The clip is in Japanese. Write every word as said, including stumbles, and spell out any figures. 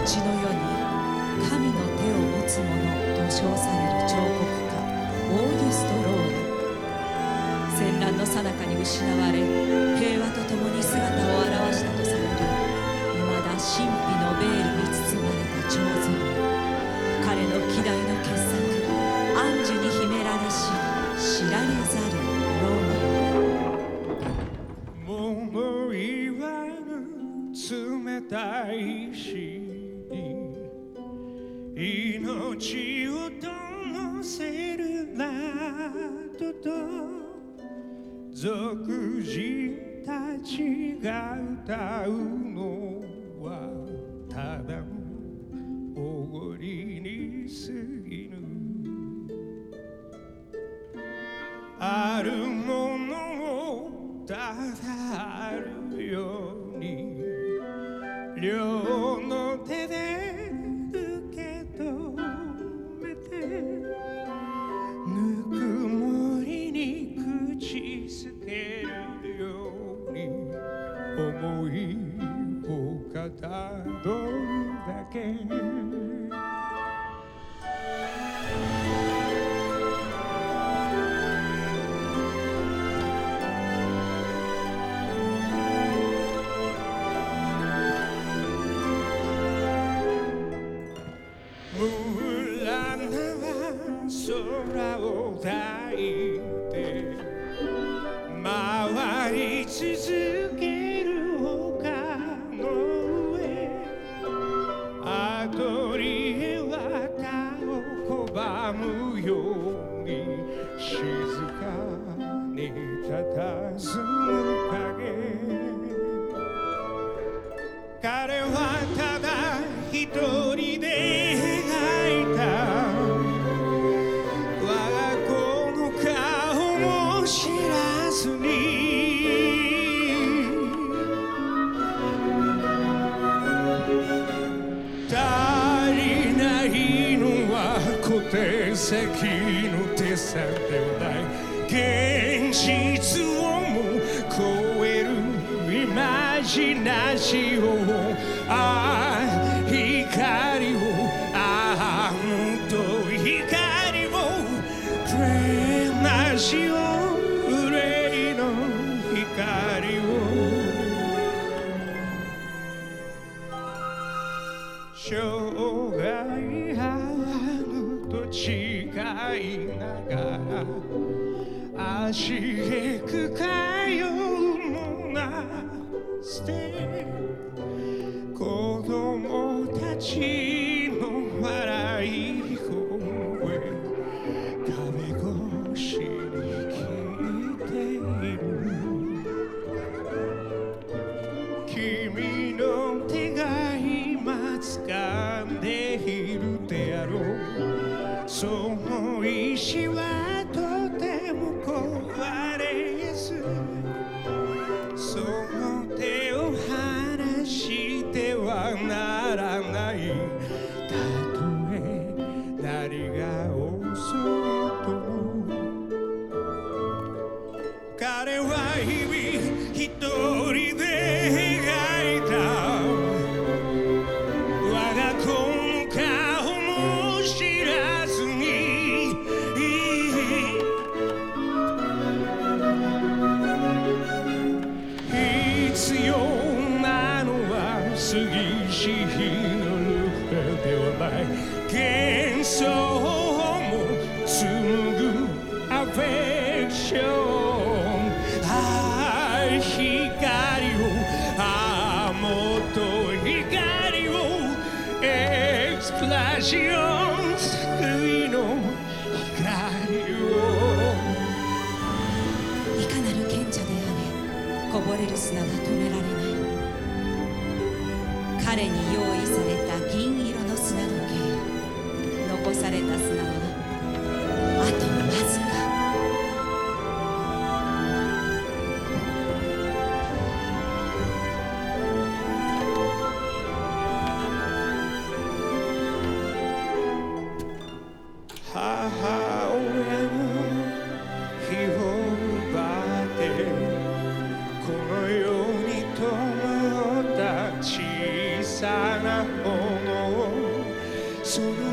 後の世に神の手を持つ者と称される彫刻家オーギュスト・ローラ。戦乱の最中に失われ、平和とともに姿を現したとされる、いまだ神秘のベールに包まれた彫像。彼の希代の傑作、安寿に秘められし知られざるローマ。 物言わぬ冷たい死に命を灯せるラートと俗人たちが歌うのはただのおごりに過ぎぬ。あるものをただあるように両の手で受け止めて、ぬくもりに口づけるように思いをかたどるだけ。空を抱いて回り続ける丘の上、アトリエは他を拒むように静かに佇む影。彼はただ一人で描いた知らずに、足りないのは小手先の手さではない、現実をも超えるイマジナシオン。ああ光を、ああもっと光をプレナシオン、生涯あると誓いながら足へく通うモナステ、子供たちの笑い声壁越しに聞いている。君の手が今掴んでいるであろう、その意志はとても壊れやすい。その手を離してはならない、たとえ何が遅いとも。彼は日々一人で描いた過ぎし日のルーペではない、幻想も紡ぐアフェクション。ああ光を、ああもっと光を、エクスプラシオン救いの光を。 いかなる賢者であれ、こぼれる砂は止められない。彼に用意された銀色の砂時計、残された砂はあとわずか。 母親の日を奪ってこの世に灯った小さなものその